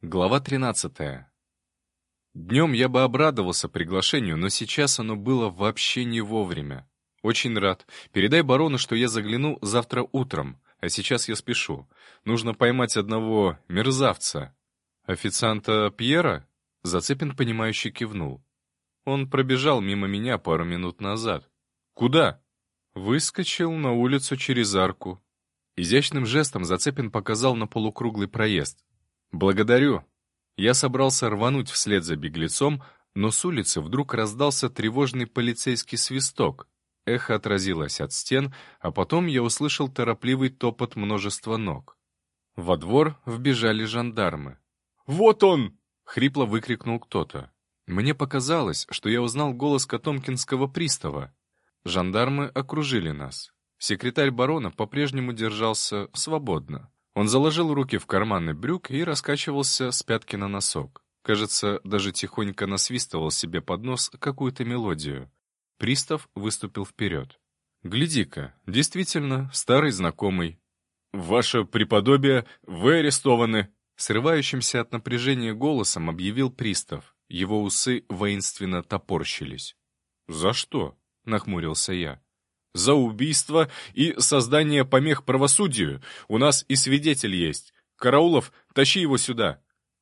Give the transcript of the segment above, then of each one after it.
Глава 13. Днем я бы обрадовался приглашению, но сейчас оно было вообще не вовремя. Очень рад. Передай барону, что я загляну завтра утром, а сейчас я спешу. Нужно поймать одного мерзавца. Официанта Пьера? Зацепин, понимающе кивнул. Он пробежал мимо меня пару минут назад. Куда? Выскочил на улицу через арку. Изящным жестом Зацепин показал на полукруглый проезд. «Благодарю». Я собрался рвануть вслед за беглецом, но с улицы вдруг раздался тревожный полицейский свисток. Эхо отразилось от стен, а потом я услышал торопливый топот множества ног. Во двор вбежали жандармы. «Вот он!» — хрипло выкрикнул кто-то. Мне показалось, что я узнал голос Котомкинского пристава. Жандармы окружили нас. Секретарь барона по-прежнему держался свободно. Он заложил руки в карманы брюк и раскачивался с пятки на носок. Кажется, даже тихонько насвистывал себе под нос какую-то мелодию. Пристав выступил вперед. «Гляди-ка, действительно, старый знакомый». «Ваше преподобие, вы арестованы!» Срывающимся от напряжения голосом объявил пристав. Его усы воинственно топорщились. «За что?» — нахмурился я. «За убийство и создание помех правосудию. У нас и свидетель есть. Караулов, тащи его сюда».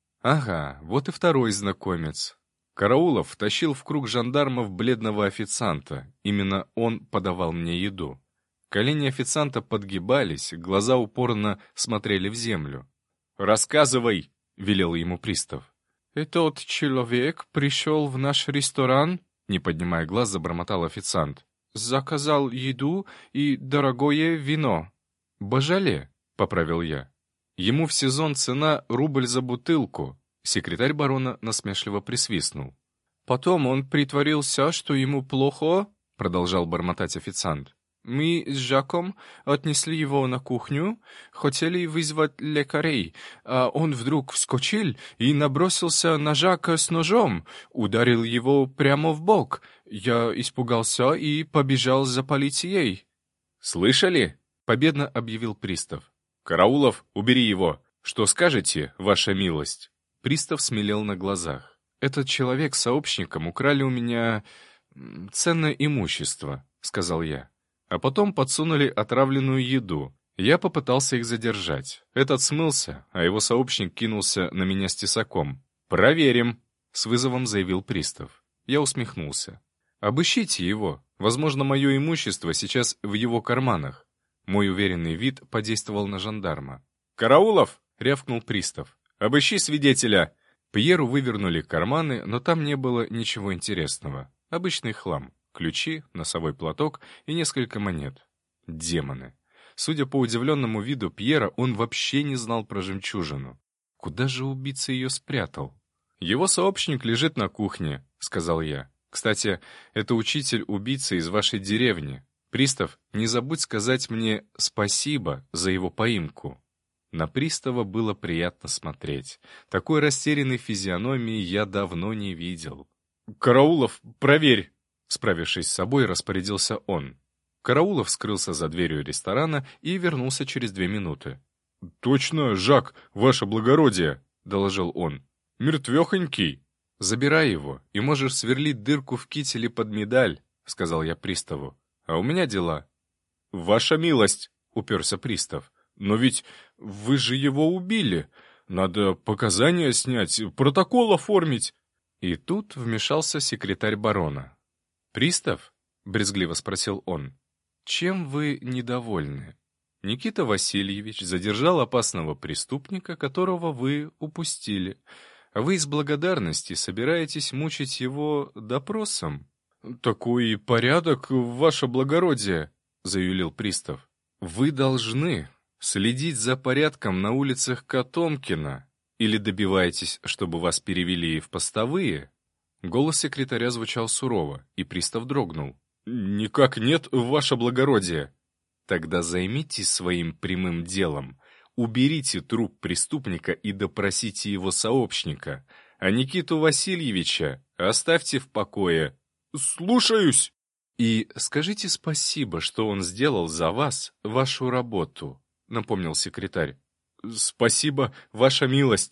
Ага, вот и второй знакомец. Караулов тащил в круг жандармов бледного официанта. Именно он подавал мне еду. Колени официанта подгибались, глаза упорно смотрели в землю. «Рассказывай!» — велел ему пристав. «Этот человек пришел в наш ресторан?» — не поднимая глаз, забормотал официант. «Заказал еду и дорогое вино». «Божале», — поправил я. «Ему в сезон цена рубль за бутылку». Секретарь барона насмешливо присвистнул. «Потом он притворился, что ему плохо», — продолжал бормотать официант. «Мы с Жаком отнесли его на кухню, хотели вызвать лекарей, а он вдруг вскочил и набросился на Жака с ножом, ударил его прямо в бок. Я испугался и побежал за полицией». «Слышали?» — победно объявил пристав. «Караулов, убери его! Что скажете, ваша милость?» Пристав смелел на глазах. «Этот человек с сообщником украли у меня ценное имущество», — сказал я. А потом подсунули отравленную еду. Я попытался их задержать. Этот смылся, а его сообщник кинулся на меня с тесаком. «Проверим», — с вызовом заявил пристав. Я усмехнулся. «Обыщите его. Возможно, мое имущество сейчас в его карманах». Мой уверенный вид подействовал на жандарма. «Караулов!» — рявкнул пристав. «Обыщи свидетеля!» Пьеру вывернули карманы, но там не было ничего интересного. Обычный хлам. Ключи, носовой платок и несколько монет. Демоны. Судя по удивленному виду Пьера, он вообще не знал про жемчужину. Куда же убийца ее спрятал? «Его сообщник лежит на кухне», — сказал я. «Кстати, это учитель убийцы из вашей деревни. Пристав, не забудь сказать мне спасибо за его поимку». На пристава было приятно смотреть. Такой растерянной физиономии я давно не видел. «Караулов, проверь!» Справившись с собой, распорядился он. Караулов скрылся за дверью ресторана и вернулся через 2 минуты. «Точно, Жак, ваше благородие!» — доложил он. «Мертвехонький!» «Забирай его, и можешь сверлить дырку в кителе под медаль», — сказал я приставу. «А у меня дела». «Ваша милость!» — уперся пристав. «Но ведь вы же его убили. Надо показания снять, протокол оформить». И тут вмешался секретарь барона. «Пристав?» — брезгливо спросил он. «Чем вы недовольны? Никита Васильевич задержал опасного преступника, которого вы упустили. А вы из благодарности собираетесь мучить его допросом?» «Такой порядок, ваше благородие!» — заюлил пристав. «Вы должны следить за порядком на улицах Котомкина. Или добиваетесь, чтобы вас перевели в постовые?» Голос секретаря звучал сурово, и пристав дрогнул. «Никак нет, ваше благородие!» «Тогда займитесь своим прямым делом. Уберите труп преступника и допросите его сообщника. А Никиту Васильевича оставьте в покое». «Слушаюсь!» «И скажите спасибо, что он сделал за вас вашу работу», — напомнил секретарь. «Спасибо, ваша милость».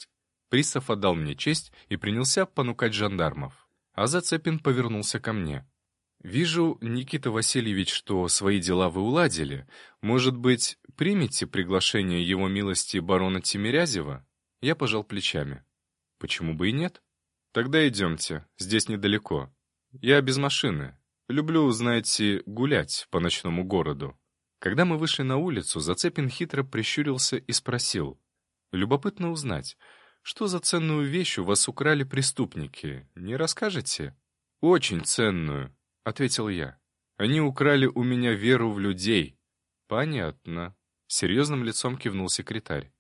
Пристав отдал мне честь и принялся понукать жандармов. А Зацепин повернулся ко мне. «Вижу, Никита Васильевич, что свои дела вы уладили. Может быть, примете приглашение его милости барона Тимирязева?» Я пожал плечами. «Почему бы и нет? Тогда идемте, здесь недалеко. Я без машины. Люблю, знаете, гулять по ночному городу». Когда мы вышли на улицу, Зацепин хитро прищурился и спросил. «Любопытно узнать, что за ценную вещь у вас украли преступники, не расскажете?» «Очень ценную», — ответил я. «Они украли у меня веру в людей». «Понятно», — серьезным лицом кивнул секретарь.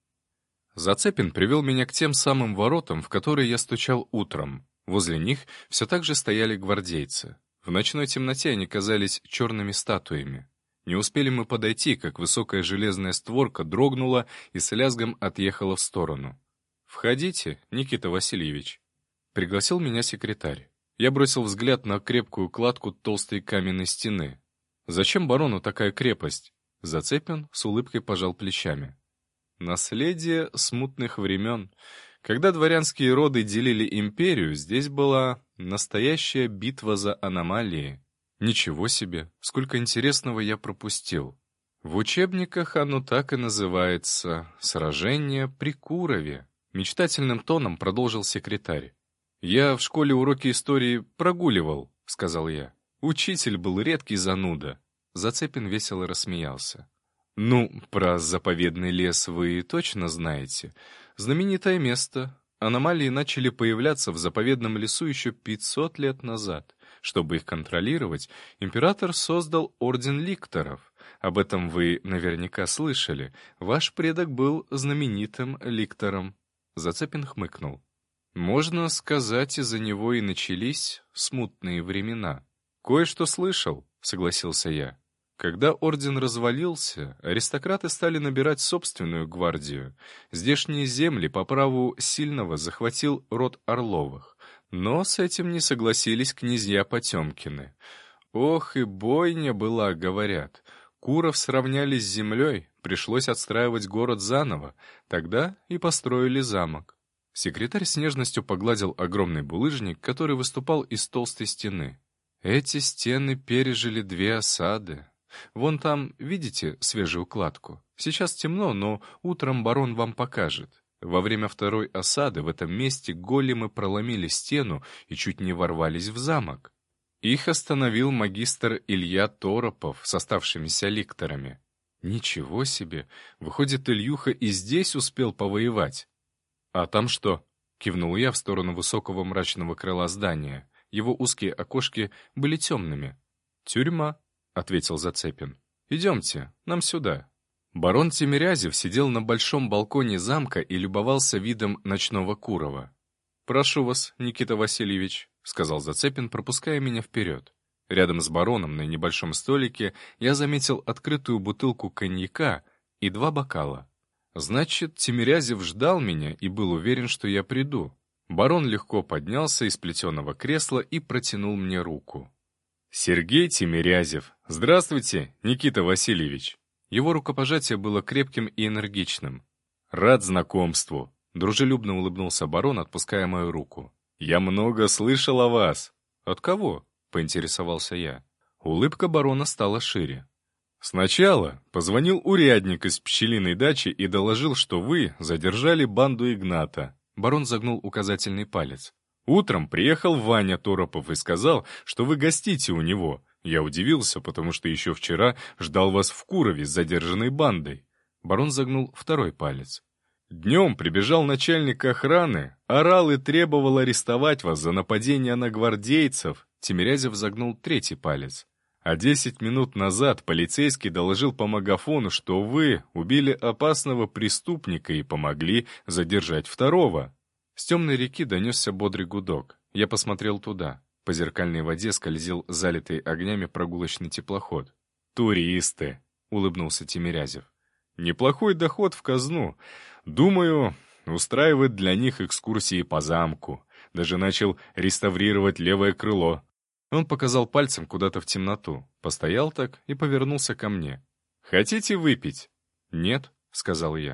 Зацепин привел меня к тем самым воротам, в которые я стучал утром. Возле них все так же стояли гвардейцы. В ночной темноте они казались черными статуями. Не успели мы подойти, как высокая железная створка дрогнула и с лязгом отъехала в сторону. «Входите, Никита Васильевич», — пригласил меня секретарь. Я бросил взгляд на крепкую кладку толстой каменной стены. «Зачем барону такая крепость?» Зацепин с улыбкой пожал плечами. «Наследие смутных времен. Когда дворянские роды делили империю, здесь была настоящая битва за аномалии. Ничего себе, сколько интересного я пропустил. В учебниках оно так и называется «Сражение при Курове», — мечтательным тоном продолжил секретарь. «Я в школе уроки истории прогуливал», — сказал я. Учитель был редкий зануда. Зацепин весело рассмеялся. «Ну, про заповедный лес вы точно знаете. Знаменитое место. Аномалии начали появляться в заповедном лесу еще 500 лет назад. Чтобы их контролировать, император создал орден ликторов. Об этом вы наверняка слышали. Ваш предок был знаменитым ликтором». Зацепин хмыкнул. «Можно сказать, из-за него и начались смутные времена». «Кое-что слышал», — согласился я. Когда орден развалился, аристократы стали набирать собственную гвардию. Здешние земли по праву сильного захватил род Орловых. Но с этим не согласились князья Потемкины. Ох, и бойня была, говорят. Куров сравняли с землей, пришлось отстраивать город заново. Тогда и построили замок. Секретарь с нежностью погладил огромный булыжник, который выступал из толстой стены. Эти стены пережили 2 осады. Вон там, видите, свежую кладку? Сейчас темно, но утром барон вам покажет. Во время 2-й осады в этом месте големы проломили стену и чуть не ворвались в замок. Их остановил магистр Илья Торопов с оставшимися ликторами. Ничего себе! Выходит, Ильюха и здесь успел повоевать. «А там что?» — кивнул я в сторону высокого мрачного крыла здания. Его узкие окошки были темными. «Тюрьма», — ответил Зацепин. «Идемте, нам сюда». Барон Тимирязев сидел на большом балконе замка и любовался видом ночного Курова. «Прошу вас, Никита Васильевич», — сказал Зацепин, пропуская меня вперед. Рядом с бароном на небольшом столике я заметил открытую бутылку коньяка и 2 бокала. Значит, Тимирязев ждал меня и был уверен, что я приду. Барон легко поднялся из плетеного кресла и протянул мне руку. «Сергей Тимирязев. Здравствуйте, Никита Васильевич». Его рукопожатие было крепким и энергичным. «Рад знакомству», — дружелюбно улыбнулся барон, отпуская мою руку. «Я много слышал о вас». «От кого?» — поинтересовался я. Улыбка барона стала шире. «Сначала позвонил урядник из пчелиной дачи и доложил, что вы задержали банду Игната». Барон загнул указательный палец. «Утром приехал Ваня Торопов и сказал, что вы гостите у него. Я удивился, потому что еще вчера ждал вас в Курове с задержанной бандой». Барон загнул 2-й палец. «Днем прибежал начальник охраны, орал и требовал арестовать вас за нападение на гвардейцев». Тимирязев загнул 3-й палец. «А 10 минут назад полицейский доложил по магафону, что вы убили опасного преступника и помогли задержать 2-го». С темной реки донесся бодрый гудок. Я посмотрел туда. По зеркальной воде скользил залитый огнями прогулочный теплоход. «Туристы», — улыбнулся Тимирязев. «Неплохой доход в казну. Думаю, устраивает для них экскурсии по замку. Даже начал реставрировать левое крыло». Он показал пальцем куда-то в темноту, постоял так и повернулся ко мне. «Хотите выпить?» «Нет», — сказал я.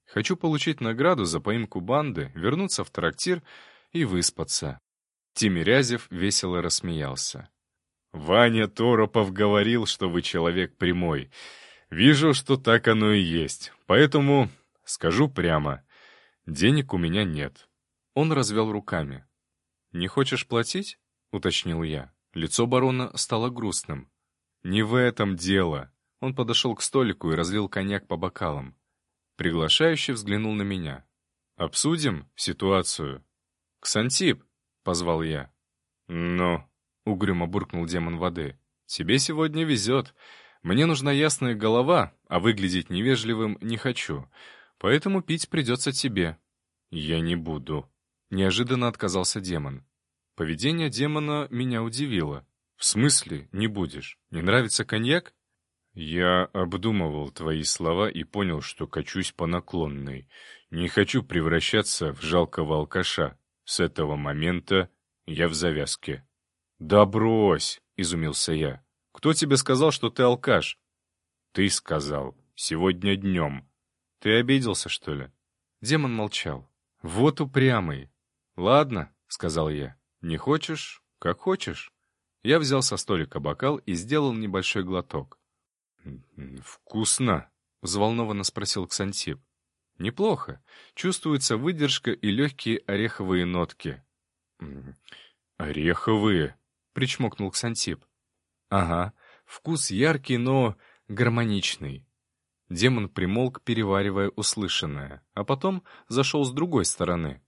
Хочу получить награду за поимку банды, вернуться в трактир и выспаться». Тимирязев весело рассмеялся. «Ваня Торопов говорил, что вы человек прямой. Вижу, что так оно и есть. Поэтому скажу прямо, денег у меня нет». Он развел руками. «Не хочешь платить?» — уточнил я. Лицо барона стало грустным. «Не в этом дело». Он подошел к столику и разлил коньяк по бокалам. Приглашающий взглянул на меня. «Обсудим ситуацию?» «Ксантип!» — позвал я. «Ну?» — угрюмо буркнул демон воды. «Тебе сегодня везет. Мне нужна ясная голова, а выглядеть невежливым не хочу. Поэтому пить придется тебе». «Я не буду», — неожиданно отказался демон. Поведение демона меня удивило. «В смысле не будешь? Не нравится коньяк?» «Я обдумывал твои слова и понял, что качусь по наклонной. Не хочу превращаться в жалкого алкаша. С этого момента я в завязке». «Да брось!» — изумился я. «Кто тебе сказал, что ты алкаш?» «Ты сказал. Сегодня днем». «Ты обиделся, что ли?» Демон молчал. «Вот упрямый». «Ладно», — сказал я. «Не хочешь? Как хочешь». Я взял со столика бокал и сделал небольшой глоток. «Вкусно?» — взволнованно спросил Ксантип. «Неплохо. Чувствуется выдержка и легкие ореховые нотки». «Ореховые?» — причмокнул Ксантип. «Ага. Вкус яркий, но гармоничный». Демон примолк, переваривая услышанное, а потом зашел с другой стороны.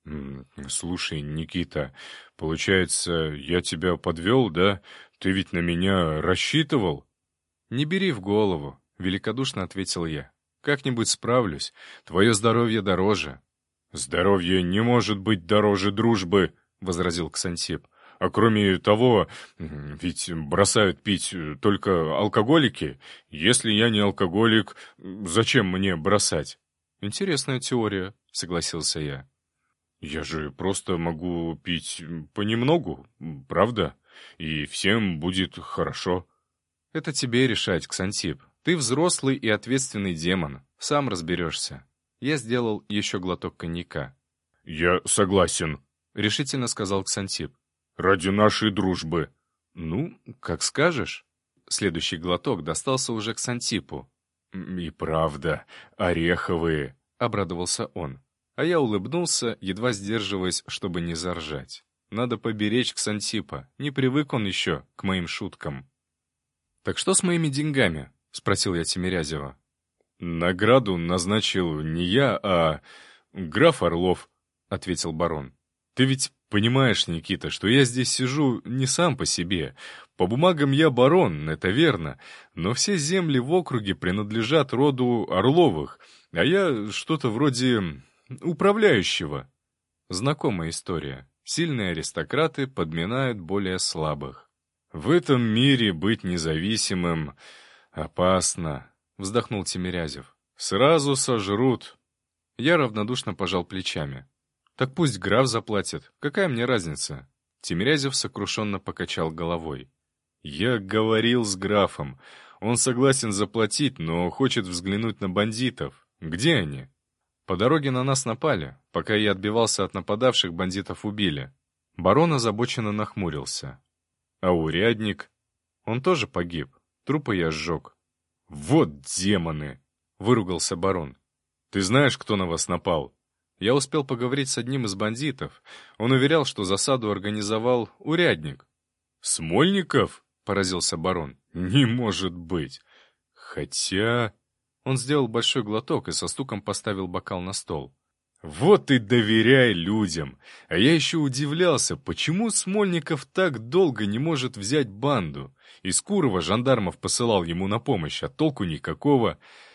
«Слушай, Никита, получается, я тебя подвел, да? Ты ведь на меня рассчитывал?» «Не бери в голову», — великодушно ответил я. «Как-нибудь справлюсь. Твое здоровье дороже». «Здоровье не может быть дороже дружбы», — возразил Ксантип. «А кроме того, ведь бросают пить только алкоголики. Если я не алкоголик, зачем мне бросать?» «Интересная теория», — согласился я. «Я же просто могу пить понемногу, правда? И всем будет хорошо». «Это тебе решать, Ксантип. Ты взрослый и ответственный демон. Сам разберешься». Я сделал еще глоток коньяка. «Я согласен», — решительно сказал Ксантип. «Ради нашей дружбы». «Ну, как скажешь». Следующий глоток достался уже Ксантипу. «И правда, ореховые», — обрадовался он. А я улыбнулся, едва сдерживаясь, чтобы не заржать. Надо поберечь Ксантипа, не привык он еще к моим шуткам. «Так что с моими деньгами?» — спросил я Тимирязева. «Награду назначил не я, а граф Орлов», — ответил барон. «Ты ведь понимаешь, Никита, что я здесь сижу не сам по себе. По бумагам я барон, это верно, но все земли в округе принадлежат роду Орловых, а я что-то вроде управляющего». Знакомая история. Сильные аристократы подминают более слабых. «В этом мире быть независимым опасно», — вздохнул Тимирязев. «Сразу сожрут». Я равнодушно пожал плечами. «Так пусть граф заплатит. Какая мне разница?» Тимирязев сокрушенно покачал головой. «Я говорил с графом. Он согласен заплатить, но хочет взглянуть на бандитов. Где они?» «По дороге на нас напали. Пока я отбивался от нападавших, бандитов убили». Барон озабоченно нахмурился. «А урядник?» «Он тоже погиб. Трупы я сжег». «Вот демоны!» — выругался барон. «Ты знаешь, кто на вас напал?» Я успел поговорить с одним из бандитов. Он уверял, что засаду организовал урядник. «Смольников?» — поразился барон. «Не может быть! Хотя...» Он сделал большой глоток и со стуком поставил бокал на стол. «Вот и доверяй людям! А я еще удивлялся, почему Смольников так долго не может взять банду. Из Курова жандармов посылал ему на помощь, а толку никакого.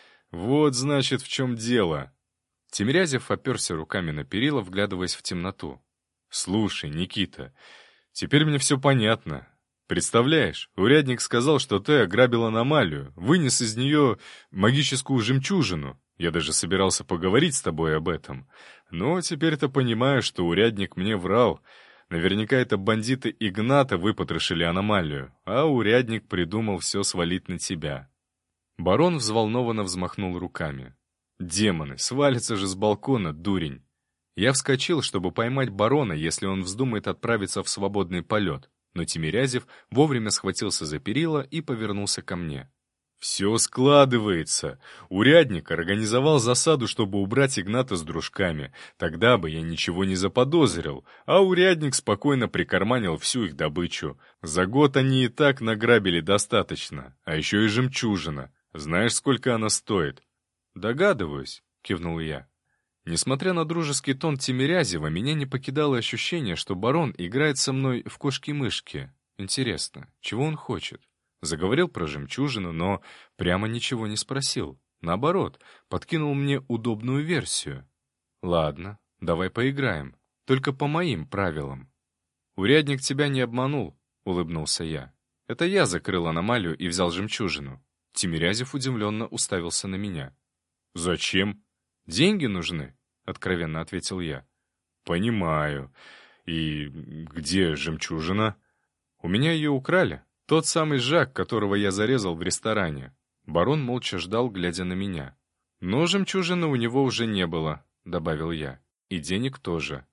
Вот, значит, в чем дело». Тимирязев оперся руками на перила, вглядываясь в темноту. «Слушай, Никита, теперь мне все понятно. Представляешь, урядник сказал, что ты ограбил аномалию, вынес из нее магическую жемчужину. Я даже собирался поговорить с тобой об этом. Но теперь-то понимаю, что урядник мне врал. Наверняка это бандиты Игната выпотрошили аномалию, а урядник придумал все свалить на тебя». Барон взволнованно взмахнул руками. Демоны, свалится же с балкона, дурень. Я вскочил, чтобы поймать барона, если он вздумает отправиться в свободный полет, но Тимирязев вовремя схватился за перила и повернулся ко мне. «Все складывается. Урядник организовал засаду, чтобы убрать Игната с дружками. Тогда бы я ничего не заподозрил, а урядник спокойно прикарманил всю их добычу. За год они и так награбили достаточно, а еще и жемчужина. Знаешь, сколько она стоит?» «Догадываюсь», — кивнул я. Несмотря на дружеский тон Тимирязева, меня не покидало ощущение, что барон играет со мной в кошки-мышки. Интересно, чего он хочет? Заговорил про жемчужину, но прямо ничего не спросил. Наоборот, подкинул мне удобную версию. Ладно, давай поиграем. Только по моим правилам. «Урядник тебя не обманул», — улыбнулся я. «Это я закрыл аномалию и взял жемчужину». Тимирязев удивленно уставился на меня. «Зачем?» «Деньги нужны», — откровенно ответил я. «Понимаю. И где жемчужина?» «У меня ее украли. Тот самый Жак, которого я зарезал в ресторане». Барон молча ждал, глядя на меня. «Но жемчужины у него уже не было», — добавил я. «И денег тоже».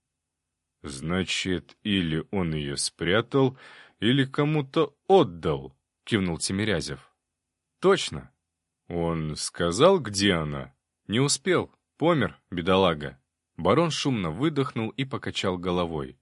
«Значит, или он ее спрятал, или кому-то отдал», — кивнул Тимирязев. «Точно». «Он сказал, где она?» «Не успел. Помер, бедолага». Барон шумно выдохнул и покачал головой.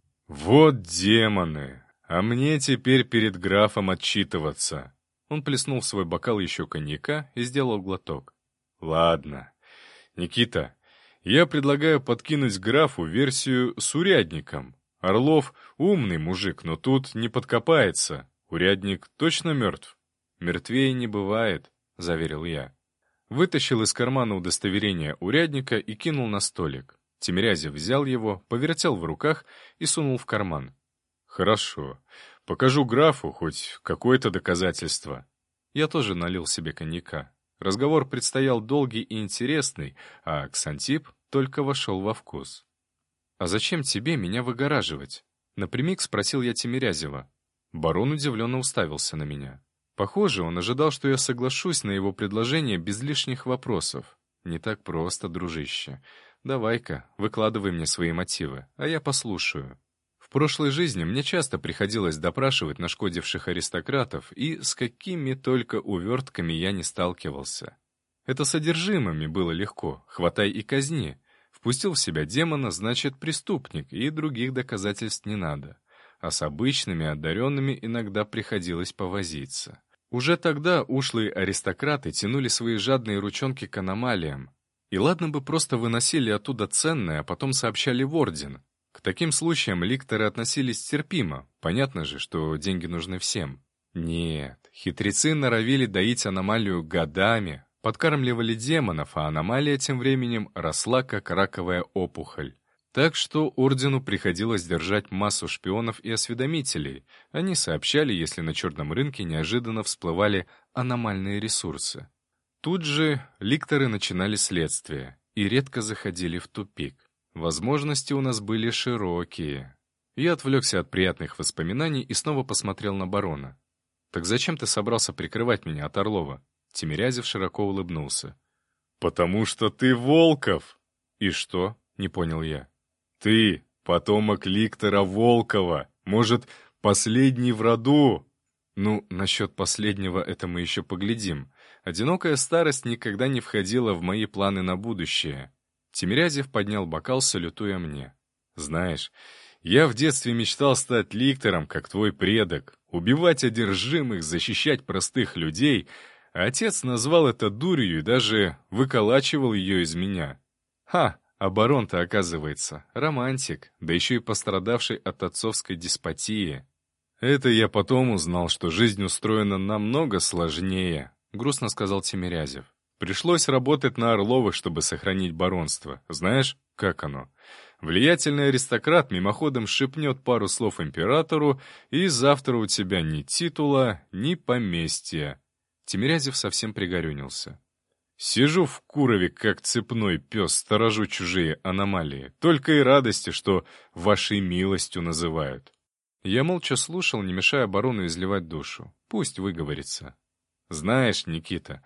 «Вот демоны! А мне теперь перед графом отчитываться!» Он плеснул в свой бокал еще коньяка и сделал глоток. «Ладно. Никита, я предлагаю подкинуть графу версию с урядником. Орлов умный мужик, но тут не подкопается. Урядник точно мертв?» «Мертвее не бывает», — заверил я. Вытащил из кармана удостоверение урядника и кинул на столик. Тимирязев взял его, повертел в руках и сунул в карман. «Хорошо. Покажу графу хоть какое-то доказательство». Я тоже налил себе коньяка. Разговор предстоял долгий и интересный, а Ксантип только вошел во вкус. «А зачем тебе меня выгораживать?» Напрямик спросил я Тимирязева. Барон удивленно уставился на меня. Похоже, он ожидал, что я соглашусь на его предложение без лишних вопросов. Не так просто, дружище. Давай-ка, выкладывай мне свои мотивы, а я послушаю. В прошлой жизни мне часто приходилось допрашивать нашкодивших аристократов, и с какими только увертками я не сталкивался. Это содержимыми было легко, хватай и казни. Впустил в себя демона, значит преступник, и других доказательств не надо. А с обычными одаренными иногда приходилось повозиться. Уже тогда ушлые аристократы тянули свои жадные ручонки к аномалиям. И ладно бы просто выносили оттуда ценное, а потом сообщали в орден. К таким случаям ликторы относились терпимо, понятно же, что деньги нужны всем. Нет, хитрецы норовили доить аномалию годами, подкармливали демонов, а аномалия тем временем росла, как раковая опухоль. Так что ордену приходилось держать массу шпионов и осведомителей. Они сообщали, если на черном рынке неожиданно всплывали аномальные ресурсы. Тут же ликторы начинали следствие и редко заходили в тупик. Возможности у нас были широкие. Я отвлекся от приятных воспоминаний и снова посмотрел на барона. «Так зачем ты собрался прикрывать меня от Орлова?» Тимирязев широко улыбнулся. «Потому что ты Волков!» «И что?» — не понял я. «Ты потомок ликтора Волкова, может, последний в роду?» «Ну, насчет последнего это мы еще поглядим. Одинокая старость никогда не входила в мои планы на будущее». Тимирязев поднял бокал, салютуя мне. «Знаешь, я в детстве мечтал стать ликтором, как твой предок, убивать одержимых, защищать простых людей, а отец назвал это дурью и даже выколачивал ее из меня. Ха! А барон-то, оказывается, романтик, да еще и пострадавший от отцовской деспотии. Это я потом узнал, что жизнь устроена намного сложнее», — грустно сказал Тимирязев. «Пришлось работать на Орловых, чтобы сохранить баронство. Знаешь, как оно? Влиятельный аристократ мимоходом шепнет пару слов императору, и завтра у тебя ни титула, ни поместья». Тимирязев совсем пригорюнился. «Сижу в Курове, как цепной пес, сторожу чужие аномалии. Только и радости, что вашей милостью называют». Я молча слушал, не мешая барону изливать душу. Пусть выговорится. «Знаешь, Никита,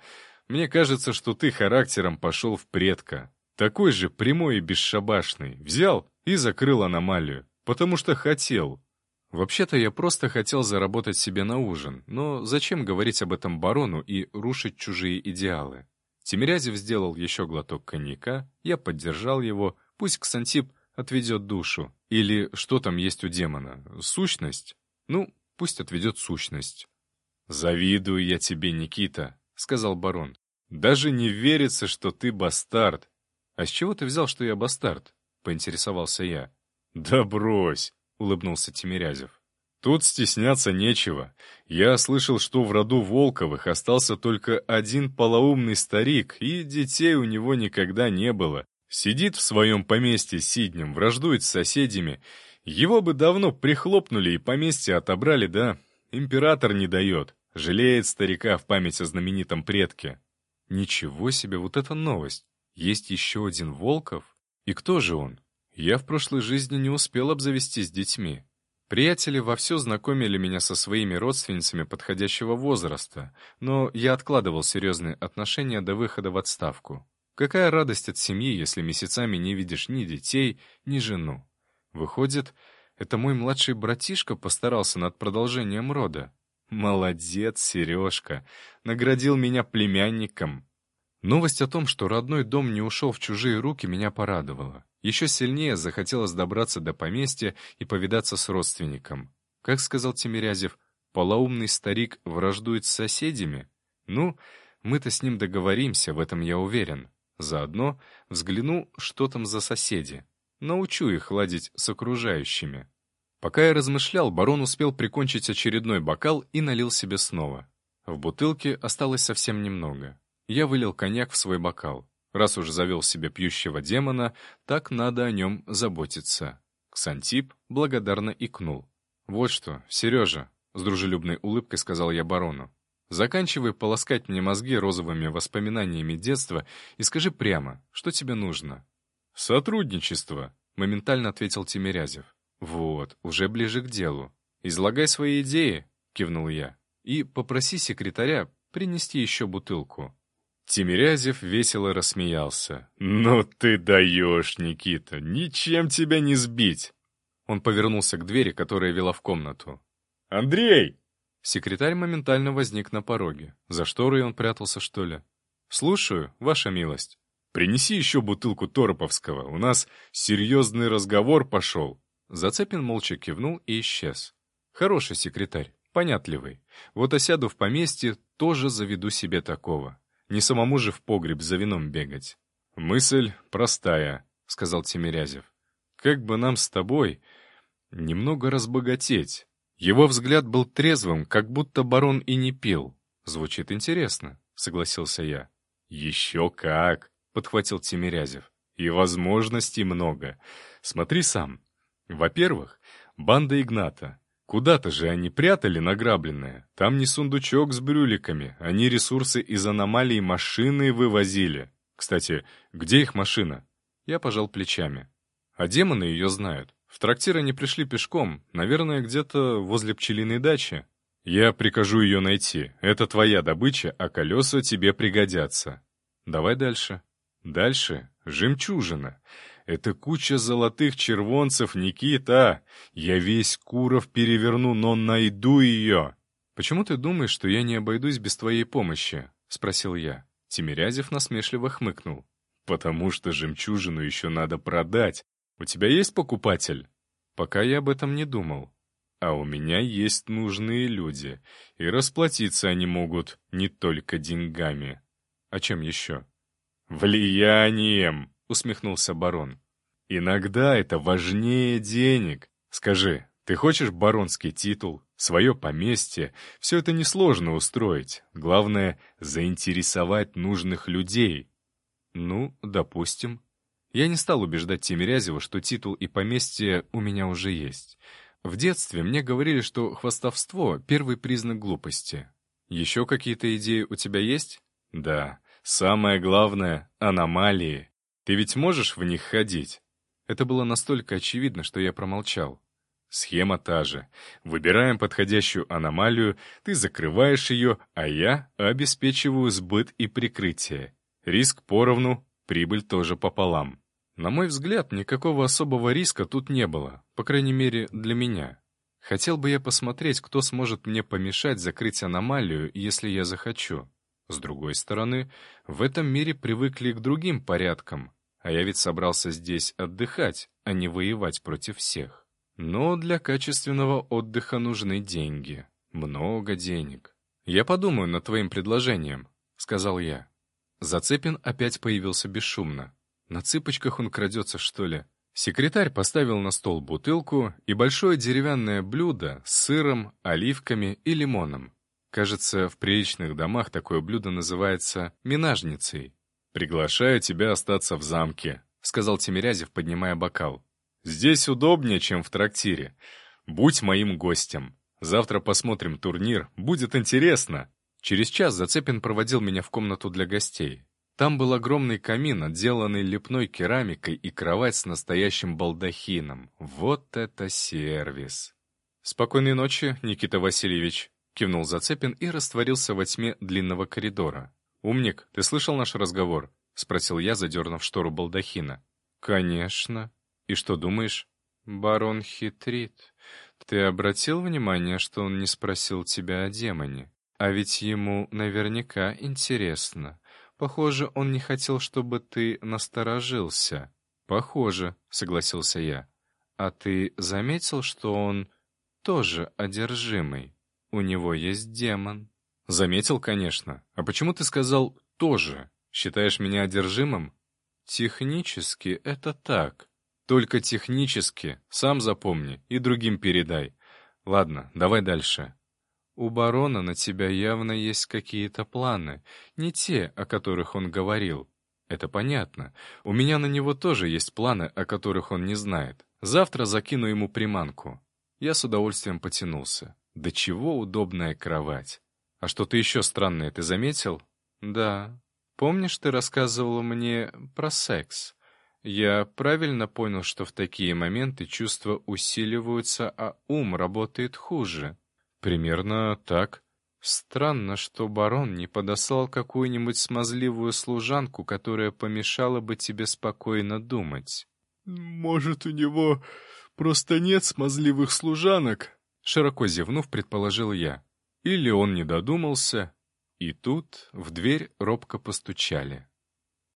Мне кажется, что ты характером пошел в предка. Такой же прямой и бесшабашный. Взял и закрыл аномалию, потому что хотел. Вообще-то я просто хотел заработать себе на ужин, но зачем говорить об этом барону и рушить чужие идеалы? Тимирязев сделал еще глоток коньяка, я поддержал его, пусть Ксантип отведет душу. Или что там есть у демона? Сущность? Ну, пусть отведет сущность. «Завидую я тебе, Никита», — сказал барон. «Даже не верится, что ты бастард». «А с чего ты взял, что я бастард?» — поинтересовался я. «Да брось», — улыбнулся Тимирязев. «Тут стесняться нечего. Я слышал, что в роду Волковых остался только один полоумный старик, и детей у него никогда не было. Сидит в своем поместье сиднем, враждует с соседями. Его бы давно прихлопнули и поместье отобрали, да? Император не дает. Жалеет старика в память о знаменитом предке». «Ничего себе, вот это новость! Есть еще один Волков? И кто же он? Я в прошлой жизни не успел обзавестись детьми. Приятели вовсю знакомили меня со своими родственницами подходящего возраста, но я откладывал серьезные отношения до выхода в отставку. Какая радость от семьи, если месяцами не видишь ни детей, ни жену? Выходит, это мой младший братишка постарался над продолжением рода. Молодец, Сережка, наградил меня племянником. Новость о том, что родной дом не ушел в чужие руки, меня порадовала. Еще сильнее захотелось добраться до поместья и повидаться с родственником. Как сказал Тимирязев, полоумный старик враждует с соседями? Ну, мы-то с ним договоримся, в этом я уверен. Заодно взгляну, что там за соседи. Научу их ладить с окружающими. Пока я размышлял, барон успел прикончить очередной бокал и налил себе снова. В бутылке осталось совсем немного. Я вылил коньяк в свой бокал. Раз уж завел себе пьющего демона, так надо о нем заботиться. Ксантип благодарно икнул. «Вот что, Сережа», — с дружелюбной улыбкой сказал я барону, «заканчивай полоскать мне мозги розовыми воспоминаниями детства и скажи прямо, что тебе нужно». «Сотрудничество», — моментально ответил Тимирязев. «Вот, уже ближе к делу. Излагай свои идеи», — кивнул я, «и попроси секретаря принести еще бутылку». Тимирязев весело рассмеялся. «Ну ты даешь, Никита, ничем тебя не сбить!» Он повернулся к двери, которая вела в комнату. «Андрей!» Секретарь моментально возник на пороге. За шторой он прятался, что ли? «Слушаю, ваша милость. Принеси еще бутылку Тороповского, у нас серьезный разговор пошел». Зацепин молча кивнул и исчез. «Хороший секретарь, понятливый. Вот осяду в поместье, тоже заведу себе такого. Не самому же в погреб за вином бегать». «Мысль простая», — сказал Тимирязев. «Как бы нам с тобой немного разбогатеть». Его взгляд был трезвым, как будто барон и не пил. «Звучит интересно», — согласился я. «Еще как», — подхватил Тимирязев. «И возможностей много. Смотри сам. Во-первых, банда Игната. Куда-то же они прятали награбленное. Там не сундучок с брюликами, они ресурсы из аномалий машины вывозили. Кстати, где их машина?» Я пожал плечами. А демоны ее знают. В трактир они пришли пешком, наверное, где-то возле пчелиной дачи. Я прикажу ее найти. Это твоя добыча, а колеса тебе пригодятся. Давай дальше. Дальше жемчужина. Это куча золотых червонцев, Никита. Я весь Куров переверну, но найду ее. «Почему ты думаешь, что я не обойдусь без твоей помощи?» — спросил я. Тимирязев насмешливо хмыкнул. «Потому что жемчужину еще надо продать. У тебя есть покупатель?» «Пока я об этом не думал». «А у меня есть нужные люди, и расплатиться они могут не только деньгами». «А чем еще?» «Влиянием», — усмехнулся барон. «Иногда это важнее денег. Скажи, ты хочешь баронский титул, свое поместье? Все это несложно устроить. Главное — заинтересовать нужных людей». «Ну, допустим». Я не стал убеждать Тимирязева, что титул и поместье у меня уже есть. В детстве мне говорили, что хвастовство — первый признак глупости. «Еще какие-то идеи у тебя есть?» «Да. Самое главное — аномалии. Ты ведь можешь в них ходить?» Это было настолько очевидно, что я промолчал. Схема та же. Выбираем подходящую аномалию, ты закрываешь ее, а я обеспечиваю сбыт и прикрытие. Риск поровну, прибыль тоже пополам. На мой взгляд, никакого особого риска тут не было, по крайней мере, для меня. Хотел бы я посмотреть, кто сможет мне помешать закрыть аномалию, если я захочу. С другой стороны, в этом мире привыкли к другим порядкам, а я ведь собрался здесь отдыхать, а не воевать против всех. Но для качественного отдыха нужны деньги. Много денег. «Я подумаю над твоим предложением», — сказал я. Зацепин опять появился бесшумно. На цыпочках он крадется, что ли? Секретарь поставил на стол бутылку и большое деревянное блюдо с сыром, оливками и лимоном. Кажется, в приличных домах такое блюдо называется минажницей. «Приглашаю тебя остаться в замке», — сказал Тимирязев, поднимая бокал. «Здесь удобнее, чем в трактире. Будь моим гостем. Завтра посмотрим турнир, будет интересно». Через час Зацепин проводил меня в комнату для гостей. Там был огромный камин, отделанный лепной керамикой, и кровать с настоящим балдахином. Вот это сервис! «Спокойной ночи, Никита Васильевич», — кивнул Зацепин и растворился во тьме длинного коридора. «Умник, ты слышал наш разговор?» — спросил я, задернув штору балдахина. «Конечно. И что думаешь?» «Барон хитрит. Ты обратил внимание, что он не спросил тебя о демоне? А ведь ему наверняка интересно. Похоже, он не хотел, чтобы ты насторожился». «Похоже», — согласился я. «А ты заметил, что он тоже одержимый? У него есть демон». «Заметил, конечно. А почему ты сказал «тоже»? Считаешь меня одержимым?» «Технически это так. Только технически. Сам запомни и другим передай. Ладно, давай дальше». «У барона на тебя явно есть какие-то планы, не те, о которых он говорил». «Это понятно. У меня на него тоже есть планы, о которых он не знает. Завтра закину ему приманку». Я с удовольствием потянулся. Да чего удобная кровать. «А что-то еще странное ты заметил?» «Да. Помнишь, ты рассказывала мне про секс? Я правильно понял, что в такие моменты чувства усиливаются, а ум работает хуже?» «Примерно так». «Странно, что барон не подослал какую-нибудь смазливую служанку, которая помешала бы тебе спокойно думать». «Может, у него просто нет смазливых служанок?» Широко зевнув, предположил я. Или он не додумался. И тут в дверь робко постучали.